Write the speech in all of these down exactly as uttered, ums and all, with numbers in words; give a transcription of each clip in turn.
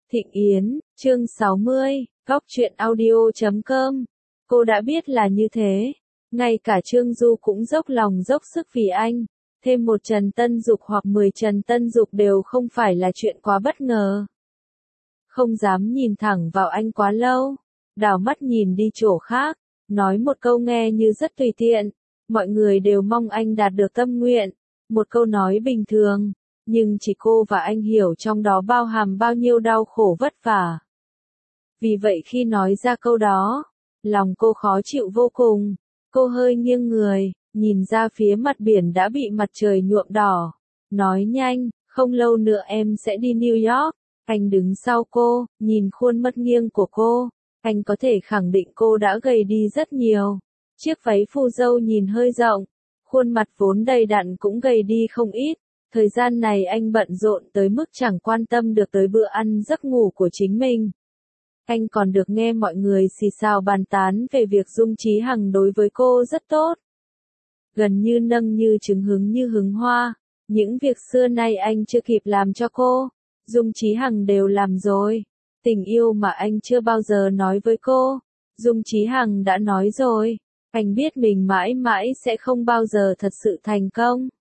Thịnh Yến, chương sáu mươi, góc truyện audio chấm com. Cô đã biết là như thế. Ngay cả Trương Du cũng dốc lòng dốc sức vì anh. Thêm một Trần Tân Dục hoặc mười Trần Tân Dục đều không phải là chuyện quá bất ngờ. Không dám nhìn thẳng vào anh quá lâu. Đảo mắt nhìn đi chỗ khác. Nói một câu nghe như rất tùy tiện. Mọi người đều mong anh đạt được tâm nguyện. Một câu nói bình thường. Nhưng chỉ cô và anh hiểu trong đó bao hàm bao nhiêu đau khổ vất vả. Vì vậy khi nói ra câu đó, lòng cô khó chịu vô cùng. Cô hơi nghiêng người, nhìn ra phía mặt biển đã bị mặt trời nhuộm đỏ. Nói nhanh, không lâu nữa em sẽ đi New York. Anh đứng sau cô, nhìn khuôn mắt nghiêng của cô. Anh có thể khẳng định cô đã gầy đi rất nhiều. Chiếc váy phù dâu nhìn hơi rộng. Khuôn mặt vốn đầy đặn cũng gầy đi không ít. Thời gian này anh bận rộn tới mức chẳng quan tâm được tới bữa ăn giấc ngủ của chính mình. Anh còn được nghe mọi người xì xào bàn tán về việc Dung Chí Hằng đối với cô rất tốt. Gần như nâng như trứng hứng như hứng hoa. Những việc xưa nay anh chưa kịp làm cho cô, Dung Chí Hằng đều làm rồi. Tình yêu mà anh chưa bao giờ nói với cô, Dung Chí Hằng đã nói rồi. Anh biết mình mãi mãi sẽ không bao giờ thật sự thành công.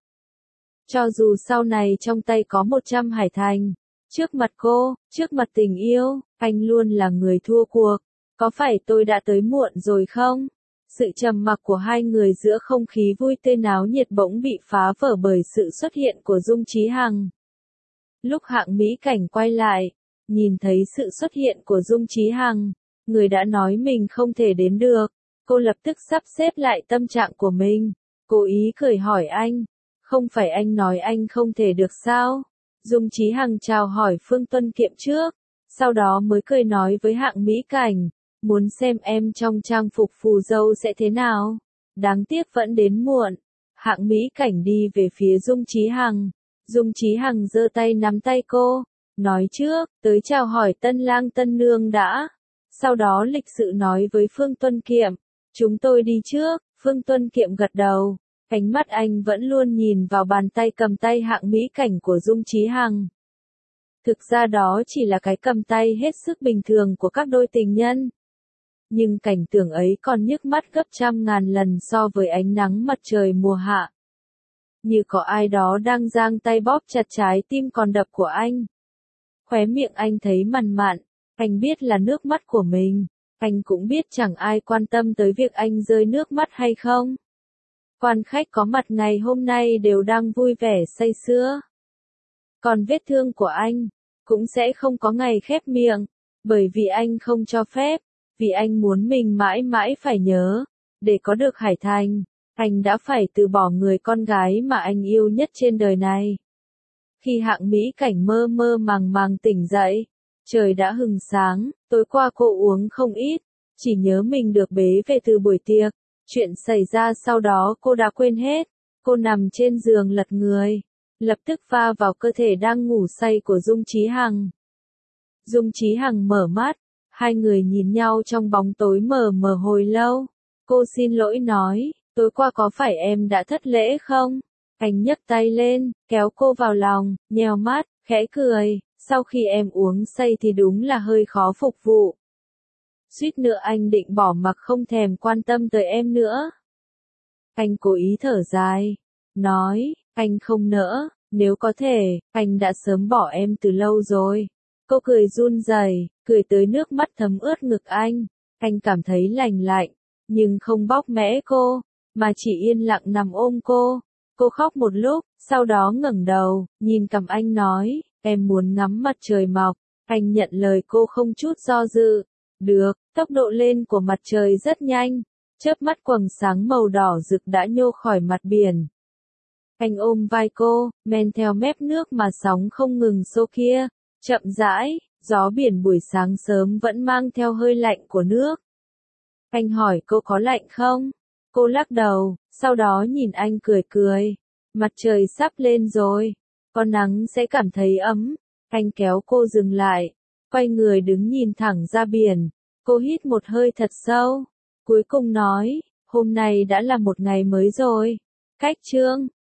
Cho dù sau này trong tay có một trăm hải thành, trước mặt cô, trước mặt tình yêu, anh luôn là người thua cuộc. Có phải tôi đã tới muộn rồi không? Sự trầm mặc của hai người giữa không khí vui tươi náo nhiệt bỗng bị phá vỡ bởi sự xuất hiện của Dung Chí Hằng. Lúc Hạng Mỹ Cảnh quay lại, nhìn thấy sự xuất hiện của Dung Chí Hằng, người đã nói mình không thể đến được, cô lập tức sắp xếp lại tâm trạng của mình, cố ý cười hỏi anh. Không phải anh nói anh không thể được sao? Dung Chí Hằng chào hỏi Phương Tuân Kiệm trước, sau đó mới cười nói với Hạng Mỹ Cảnh, muốn xem em trong trang phục phù dâu sẽ thế nào. Đáng tiếc vẫn đến muộn. Hạng Mỹ Cảnh đi về phía Dung Chí Hằng. Dung Chí Hằng giơ tay nắm tay cô, nói trước, tới chào hỏi tân lang tân nương đã. Sau đó lịch sự nói với Phương Tuân Kiệm, chúng tôi đi trước. Phương Tuân Kiệm gật đầu. Ánh mắt anh vẫn luôn nhìn vào bàn tay cầm tay Hạng Mỹ Cảnh của Dung Chí Hằng. Thực ra đó chỉ là cái cầm tay hết sức bình thường của các đôi tình nhân. Nhưng cảnh tượng ấy còn nhức mắt gấp trăm ngàn lần so với ánh nắng mặt trời mùa hạ. Như có ai đó đang giang tay bóp chặt trái tim còn đập của anh. Khóe miệng anh thấy mằn mặn, anh biết là nước mắt của mình. Anh cũng biết chẳng ai quan tâm tới việc anh rơi nước mắt hay không. Quan khách có mặt ngày hôm nay đều đang vui vẻ say sưa. Còn vết thương của anh, cũng sẽ không có ngày khép miệng, bởi vì anh không cho phép, vì anh muốn mình mãi mãi phải nhớ, để có được hải thành, anh đã phải từ bỏ người con gái mà anh yêu nhất trên đời này. Khi Hạng Mỹ Cảnh mơ mơ màng màng tỉnh dậy, trời đã hừng sáng, tối qua cô uống không ít, chỉ nhớ mình được bế về từ buổi tiệc. Chuyện xảy ra sau đó cô đã quên hết. Cô nằm trên giường lật người, lập tức va vào cơ thể đang ngủ say của Dung Chí Hằng. Dung Chí Hằng mở mắt, hai người nhìn nhau trong bóng tối mờ mờ hồi lâu. Cô xin lỗi nói, tối qua có phải em đã thất lễ không? Anh nhấc tay lên, kéo cô vào lòng, nheo mắt, khẽ cười, sau khi em uống say thì đúng là hơi khó phục vụ. Suýt nữa anh định bỏ mặc không thèm quan tâm tới em nữa. Anh cố ý thở dài, nói, anh không nỡ, nếu có thể, anh đã sớm bỏ em từ lâu rồi. Cô cười run rẩy, cười tới nước mắt thấm ướt ngực anh. Anh cảm thấy lành lạnh, nhưng không bóc mẽ cô, mà chỉ yên lặng nằm ôm cô. Cô khóc một lúc, sau đó ngẩng đầu, nhìn cằm anh nói, em muốn ngắm mặt trời mọc. Anh nhận lời cô không chút do dự. Được, tốc độ lên của mặt trời rất nhanh, chớp mắt quầng sáng màu đỏ rực đã nhô khỏi mặt biển. Anh ôm vai cô, men theo mép nước mà sóng không ngừng xô kia, chậm rãi, gió biển buổi sáng sớm vẫn mang theo hơi lạnh của nước. Anh hỏi cô có lạnh không? Cô lắc đầu, sau đó nhìn anh cười cười. Mặt trời sắp lên rồi, có nắng sẽ cảm thấy ấm. Anh kéo cô dừng lại, quay người đứng nhìn thẳng ra biển. Cô hít một hơi thật sâu, cuối cùng nói, hôm nay đã là một ngày mới rồi. Cách chương